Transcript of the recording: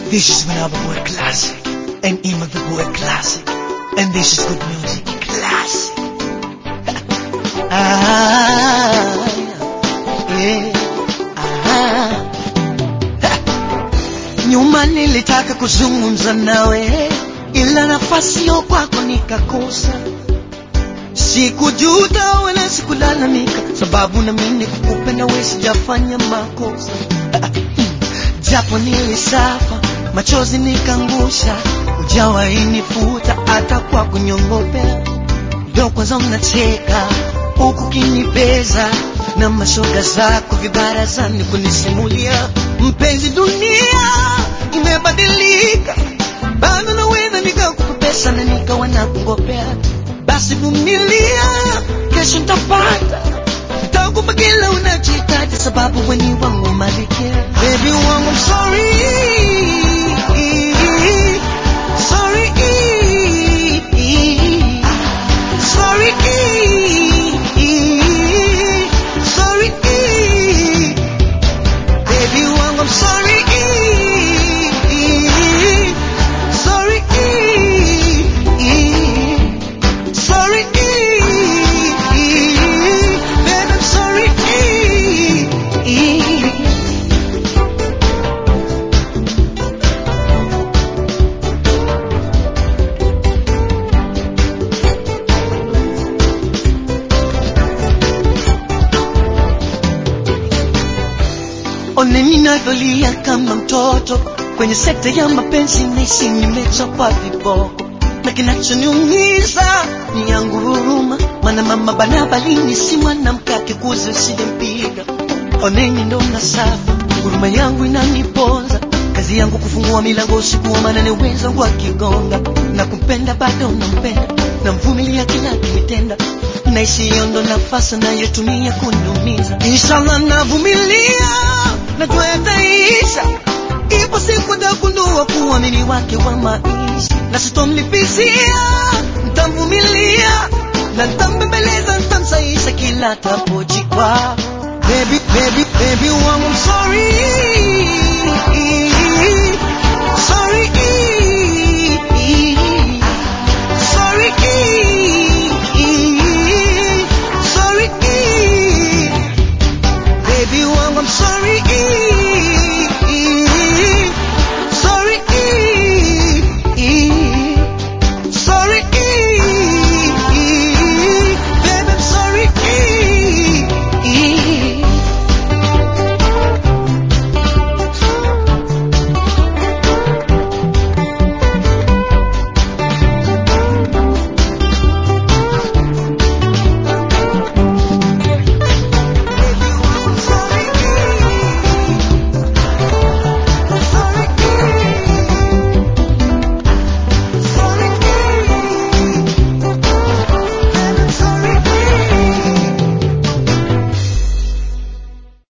This is Manaba Boy Classic and Ima the Boy Classic, and this is good music classic. Yeah. Nyuma nilitaka kuzungumza nawe, ila nafasi yo kwako nikakosa. Sikujuta wala sikulalamika, sababu na mimi kukupenda wewe sijafanya makosa. Japo nilisafa, machozi nikangusha, ujawahi nifuta hata kwa kunyongopea. Ndio kwanza unacheka huku kinibeza, na mashoga zako vibarazani kunisimulia. Mpenzi, dunia imebadilika, bado naweza nikakupesa na nikawa nakungopea. Basi vumilia, kesho nitapata, nitakupa kila unachohitaji, sababu wewe ni wangu malkia. Baby wangu, I'm sorry, sorry, sorry, sorry, baby wangu, I'm sorry, sorry, sorry, baby, I'm sorry. One ninavyolia kama mtoto kwenye sekta ya mapenzi, nahisi nimechapa viboko, na kinachoniumiza ni yangu huruma, maana mama banabalini si mwanamke akikuza usijempiga. Oneni ndo nasafa, huruma yangu inaniponza, kazi yangu kufungua milango usiku wa manane wenzangu wakigonga, na kumpenda bado nampenda, na mvumilia kila kinitenda, nahisi hiyo ndo nafasi nayotumia kuniumiza. Inshallah navumilia, najua yataisha, ipo siku nitagundua kuamini wake wa maisha, na sitomlipizia, nitamvumilia na nitambembeleza, nitamsaisha kila tapojikwa. Baby wangu, I'm sorry,